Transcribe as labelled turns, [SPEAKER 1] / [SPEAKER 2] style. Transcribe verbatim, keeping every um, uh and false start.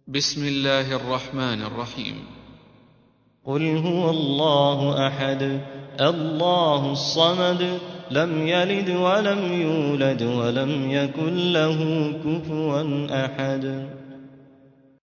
[SPEAKER 1] بسم الله الرحمن الرحيم.
[SPEAKER 2] قل هو الله أحد الله الصمد لم يلد ولم يولد ولم يكن له كفوا أحد.